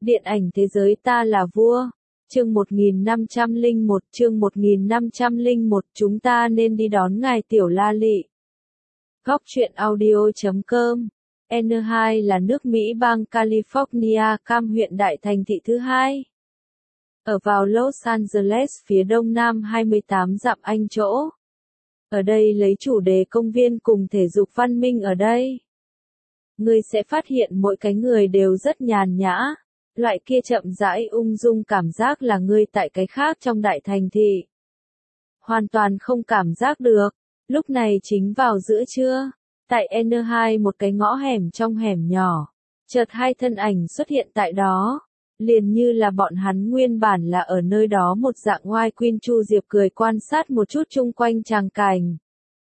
Điện ảnh thế giới ta là vua. Chương 1501, chương 1501, chúng ta nên đi đón ngài tiểu la lị. Góc truyện audio.com. Anaheim là nước Mỹ bang California, Cam huyện đại thành thị thứ hai. Ở vào Los Angeles phía đông nam 28 dặm Anh chỗ. Ở đây lấy chủ đề công viên cùng thể dục văn minh ở đây. Ngươi sẽ phát hiện mỗi cái người đều rất nhàn nhã. Loại kia chậm rãi ung dung cảm giác là ngươi tại cái khác trong đại thành thị. Hoàn toàn không cảm giác được. Lúc này chính vào giữa trưa. Tại Anaheim một cái ngõ hẻm trong hẻm nhỏ. Chợt hai thân ảnh xuất hiện tại đó. Liền như là bọn hắn nguyên bản là ở nơi đó một dạng oai Queen. Chu Diệp cười quan sát một chút chung quanh tràng cảnh.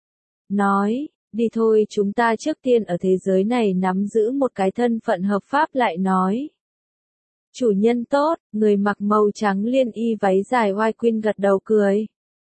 Nói, đi thôi, chúng ta trước tiên ở thế giới này nắm giữ một cái thân phận hợp pháp. Lại nói. Chủ nhân tốt, người mặc màu trắng liên y váy dài oai Queen gật đầu cười.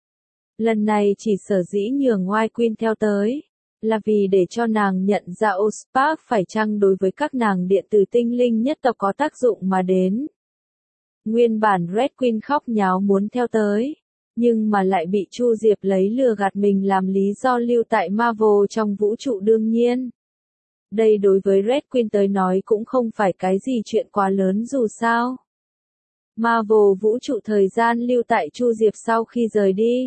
Lần này chỉ sở dĩ nhường oai Queen theo tới, là vì để cho nàng nhận ra Ospark phải chăng đối với các nàng điện tử tinh linh nhất tộc có tác dụng mà đến. Nguyên bản Red Queen khóc nháo muốn theo tới, nhưng mà lại bị Chu Diệp lấy lừa gạt mình làm lý do lưu tại Marvel trong vũ trụ. Đương nhiên. Đây đối với Red Queen tới nói cũng không phải cái gì chuyện quá lớn dù sao. Marvel vũ trụ thời gian lưu tại Chu Diệp sau khi rời đi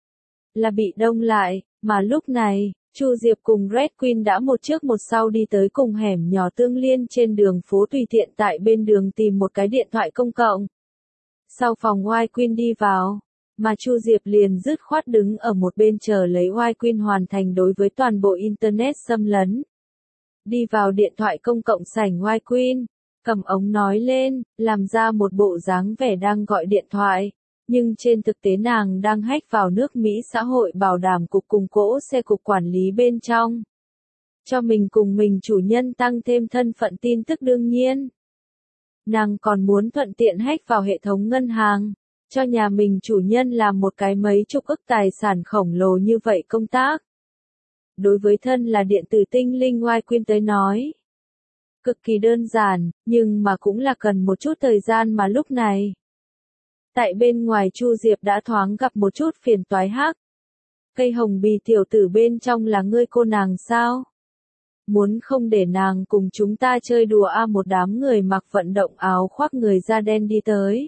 là bị đông lại, mà lúc này, Chu Diệp cùng Red Queen đã một trước một sau đi tới cùng hẻm nhỏ tương liên trên đường phố, tùy tiện tại bên đường tìm một cái điện thoại công cộng. Sau phòng oai Queen đi vào, mà Chu Diệp liền dứt khoát đứng ở một bên chờ lấy oai Queen hoàn thành đối với toàn bộ Internet xâm lấn. Đi vào điện thoại công cộng sảnh oai Queen, cầm ống nói lên, làm ra một bộ dáng vẻ đang gọi điện thoại, nhưng trên thực tế nàng đang hack vào nước Mỹ xã hội bảo đảm cục cùng cỗ xe cục quản lý bên trong. Cho mình cùng mình chủ nhân tăng thêm thân phận tin tức. Đương nhiên. Nàng còn muốn thuận tiện hack vào hệ thống ngân hàng, cho nhà mình chủ nhân làm một cái mấy chục ức tài sản khổng lồ như vậy công tác. Đối với thân là điện tử tinh linh oai Queen tới nói, cực kỳ đơn giản, nhưng mà cũng là cần một chút thời gian. Mà lúc này, tại bên ngoài Chu Diệp đã thoáng gặp một chút phiền toái hắc. Cây hồng bì tiểu tử bên trong là ngươi cô nàng sao? Muốn không để nàng cùng chúng ta chơi đùa một đám người mặc vận động áo khoác người da đen đi tới.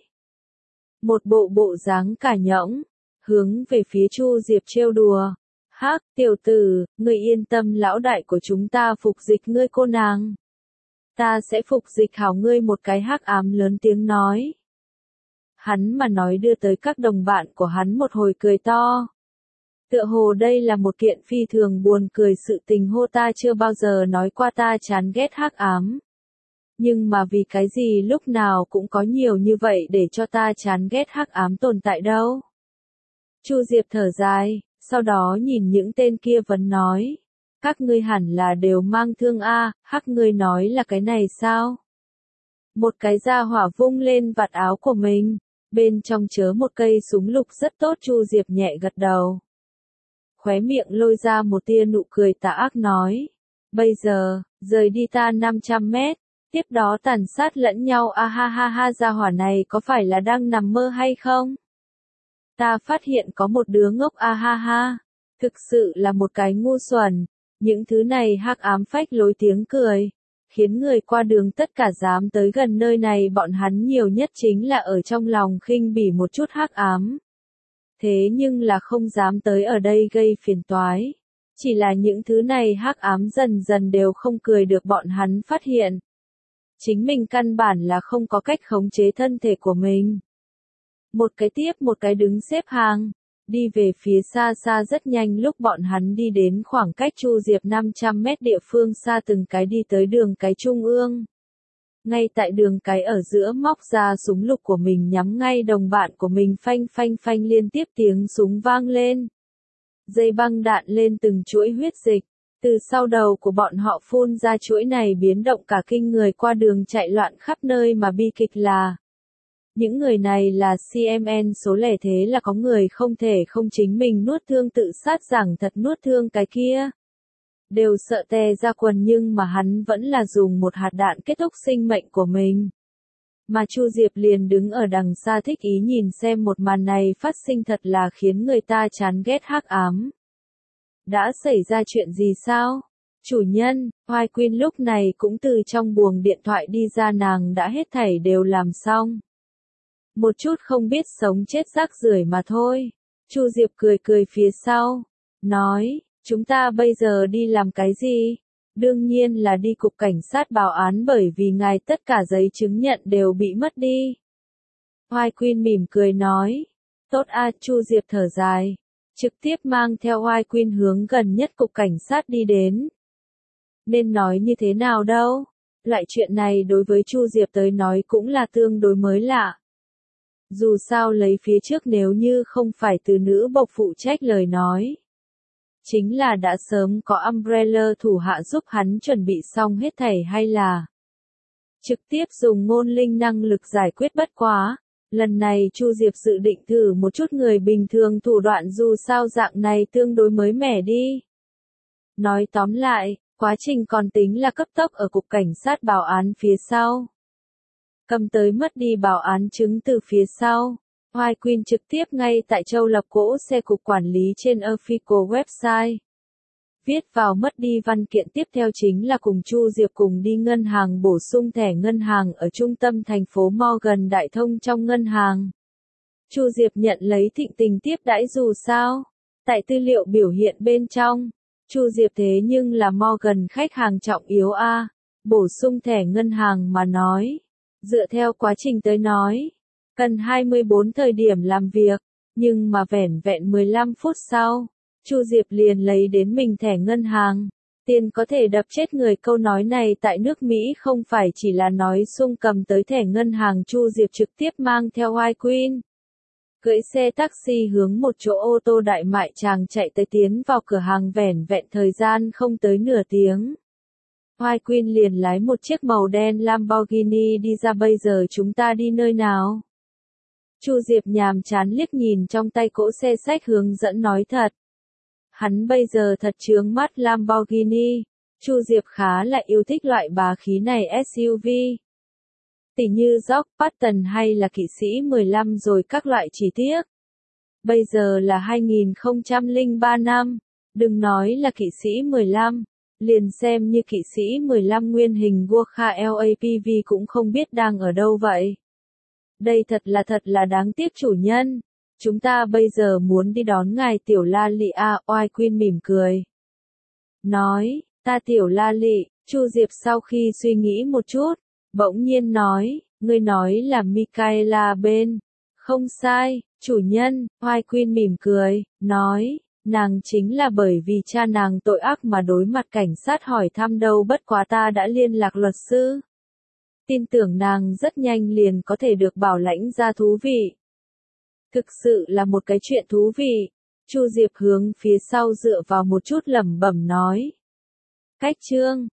Một bộ dáng cả nhõng, hướng về phía Chu Diệp trêu đùa. Hắc, tiểu tử, ngươi yên tâm, lão đại của chúng ta phục dịch ngươi cô nàng. Ta sẽ phục dịch hảo ngươi. Một cái hắc ám lớn tiếng nói. Hắn mà nói đưa tới các đồng bạn của hắn một hồi cười to. Tựa hồ đây là một kiện phi thường buồn cười sự tình. Hô, ta chưa bao giờ nói qua ta chán ghét hắc ám. Nhưng mà vì cái gì lúc nào cũng có nhiều như vậy để cho ta chán ghét hắc ám tồn tại đâu. Chu Diệp thở dài, sau đó nhìn những tên kia vấn nói. Các ngươi hẳn là đều mang thương hắc, ngươi nói là cái này sao? Một cái gia hỏa vung lên vạt áo của mình, bên trong chứa một cây súng lục rất tốt. Chu Diệp nhẹ gật đầu. Khóe miệng lôi ra một tia nụ cười tà ác nói. Bây giờ, rời đi ta 500 mét, tiếp đó tàn sát lẫn nhau. Ha ha ha, gia hỏa này có phải là đang nằm mơ hay không? Ta phát hiện có một đứa ngốc ha ha. Thực sự là một cái ngu xuẩn. Những thứ này hắc ám phách lối tiếng cười, khiến người qua đường tất cả dám tới gần nơi này. Bọn hắn nhiều nhất chính là ở trong lòng khinh bỉ một chút hắc ám. Thế nhưng là không dám tới ở đây gây phiền toái. Chỉ là những thứ này hắc ám dần dần đều không cười được bọn hắn phát hiện. Chính mình căn bản là không có cách khống chế thân thể của mình. Một cái tiếp một cái đứng xếp hàng. Đi về phía xa xa rất nhanh. Lúc bọn hắn đi đến khoảng cách Chu Diệp 500 mét địa phương xa, từng cái đi tới đường cái trung ương. Ngay tại đường cái ở giữa móc ra súng lục của mình nhắm ngay đồng bạn của mình. Phanh phanh phanh, liên tiếp tiếng súng vang lên. Dây băng đạn lên từng chuỗi huyết dịch. Từ sau đầu của bọn họ phun ra chuỗi này biến động cả kinh người qua đường chạy loạn khắp nơi. Mà bi kịch là những người này là CMN số lẻ, thế là có người không thể không chính mình nuốt thương tự sát. Rằng thật nuốt thương cái kia đều sợ tè ra quần, nhưng mà hắn vẫn là dùng một hạt đạn kết thúc sinh mệnh của mình. Mà Chu Diệp liền đứng ở đằng xa thích ý nhìn xem một màn này phát sinh thật là khiến người ta chán ghét hắc ám. Đã xảy ra chuyện gì sao? Chủ nhân, Hoài Quyên lúc này cũng từ trong buồng điện thoại đi ra, nàng đã hết thảy đều làm xong. Một chút không biết sống chết rác rưởi mà thôi. Chu Diệp cười cười phía sau, nói, chúng ta bây giờ đi làm cái gì? Đương nhiên là đi cục cảnh sát báo án, bởi vì ngài tất cả giấy chứng nhận đều bị mất đi. Hoài Quyên mỉm cười nói, tốt a. Chu Diệp thở dài, trực tiếp mang theo Hoài Quyên hướng gần nhất cục cảnh sát đi đến. Nên nói như thế nào đâu, loại chuyện này đối với Chu Diệp tới nói cũng là tương đối mới lạ. Dù sao lấy phía trước nếu như không phải từ nữ bộc phụ trách lời nói, chính là đã sớm có Umbrella thủ hạ giúp hắn chuẩn bị xong hết thảy, hay là trực tiếp dùng ngôn linh năng lực giải quyết. Bất quá, lần này Chu Diệp dự định thử một chút người bình thường thủ đoạn, dù sao dạng này tương đối mới mẻ đi. Nói tóm lại, quá trình còn tính là cấp tốc. Ở cục cảnh sát báo án phía sau, cầm tới mất đi báo án chứng từ phía sau, Hoài Quyên trực tiếp ngay tại Châu Lập cỗ xe cục quản lý trên official website. Viết vào mất đi văn kiện tiếp theo chính là cùng Chu Diệp cùng đi ngân hàng bổ sung thẻ ngân hàng ở trung tâm thành phố Morgan Đại Thông trong ngân hàng. Chu Diệp nhận lấy thịnh tình tiếp đãi, dù sao, tại tư liệu biểu hiện bên trong, Chu Diệp thế nhưng là Morgan khách hàng trọng yếu a. Bổ sung thẻ ngân hàng mà nói, dựa theo quá trình tới nói, cần 24 thời điểm làm việc, nhưng mà vẻn vẹn 15 phút sau, Chu Diệp liền lấy đến mình thẻ ngân hàng. Tiền có thể đập chết người, câu nói này tại nước Mỹ không phải chỉ là nói suông. Cầm tới thẻ ngân hàng, Chu Diệp trực tiếp mang theo Hoài Quyên, cưỡi xe taxi hướng một chỗ ô tô đại mại tràng chạy tới, tiến vào cửa hàng vẻn vẹn thời gian không tới nửa tiếng. Hoài Quyên liền lái một chiếc màu đen Lamborghini đi ra. Bây giờ chúng ta đi nơi nào? Chu Diệp nhàm chán liếc nhìn trong tay cỗ xe xách hướng dẫn nói thật. Hắn bây giờ thật chướng mắt Lamborghini. Chu Diệp khá là yêu thích loại bá khí này SUV. Tỉ như Dodge Patton hay là Kỵ sĩ 15 rồi các loại, chỉ tiếc. Bây giờ là 2003 năm, đừng nói là Kỵ sĩ 15, liền xem như Kỵ sĩ 15 nguyên hình Gurkha LAPV cũng không biết đang ở đâu vậy. Đây thật là đáng tiếc chủ nhân. Chúng ta bây giờ muốn đi đón ngài tiểu La Lị a. Hoài Quyên mỉm cười, nói, ta tiểu La Lị. Chu Diệp sau khi suy nghĩ một chút, bỗng nhiên nói, ngươi nói là Michaela Ben. Không sai, chủ nhân. Hoài Quyên mỉm cười, nói, nàng chính là bởi vì cha nàng tội ác mà đối mặt cảnh sát hỏi thăm đâu, bất quá ta đã liên lạc luật sư. Tin tưởng nàng rất nhanh liền có thể được bảo lãnh ra. Thú vị. Thực sự là một cái chuyện thú vị. Chu Diệp hướng phía sau dựa vào một chút lẩm bẩm nói. Cách chương